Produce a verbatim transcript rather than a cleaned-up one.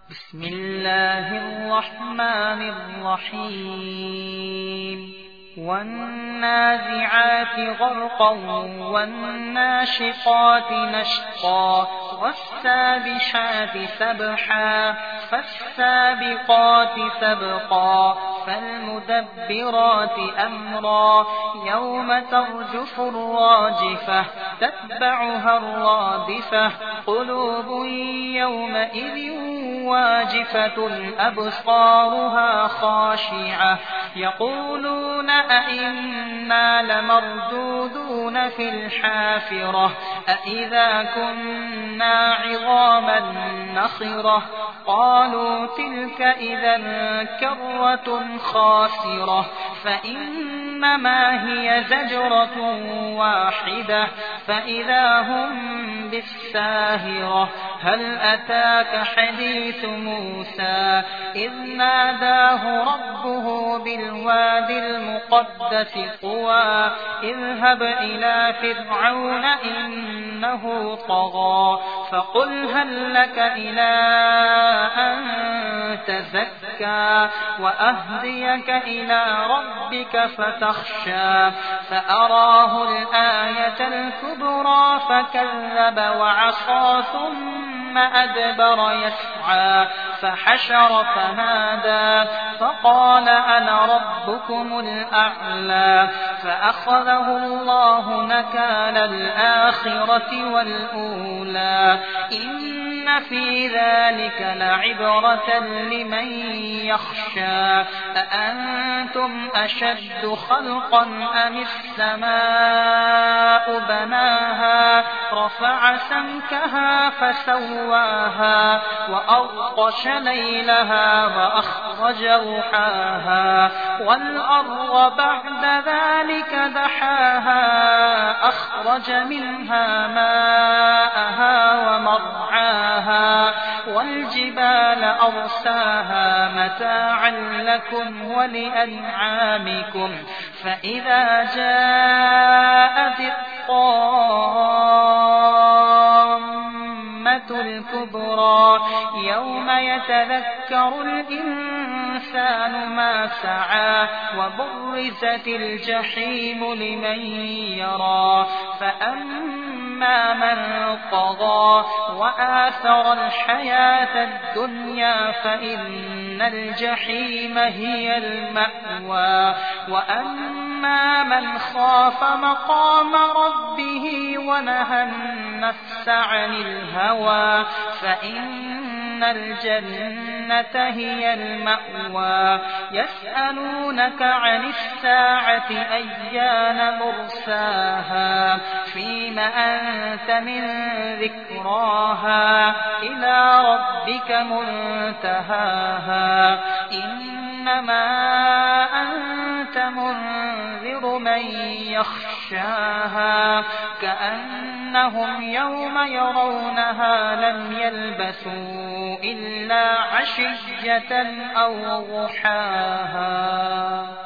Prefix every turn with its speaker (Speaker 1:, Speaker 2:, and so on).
Speaker 1: بسم الله الرحمن الرحيم والنازعات غرقا والناشطات نشطا والسابحات سبحا فالسابقات سبقا فالمدبرات أمرا يوم ترجف الراجفة تتبعها الرادفة قلوب يومئذ واجفة أبصارها خاشعة يقولون أئنا لمردودون في الحافرة أئذا كنا عظاما نخرة قالوا تلك إذا كرة خاسرة فإنما هي زجرة واحدة فإذا هم بالساهرة هل أتاك حديث موسى إذ ناداه ربه بالواد المقدس طوى اذهب إلى فرعون إنه طغى فقل هل لك إلى أن تزكى وأهديك إلى ربك فتخشى فأراه الآية الكبرى فكذب وعصى ثم أدبر يسعى فحشر فنادى فقال أنا ربكم الأعلى فأخذه الله نكال الآخرة والأولى إن في ذلك لعبرة لمن يخشى أأنتم أشد خلقا أم السماء بناها رفع سمكها فسواها وأغطش ليلها وأخرج ضحاها والأرض بعد ذلك دحاها أخرج منها ماءها ومرعاها والجبال أرساها متاعا لكم ولأنعامكم فإذا جاءت الطامة الكبرى يوم يتذكر الإنسان ما سعى وبرزت الجحيم لمن يرى فأما من طغى وآثر الحياة الدنيا فإن الجحيم هي المأوى وأما من خاف مقام ربه ونهى النفس عن الهوى فإن الجنة هي المأوى يسألونك عن الساعة أيان مرساها فيم أنت من ذكراها إلى ربك منتهاها إنما أنت منذر من يخشاها كأنهم يوم يرونها لم يلبثوا إلا عشية أو ضحاها.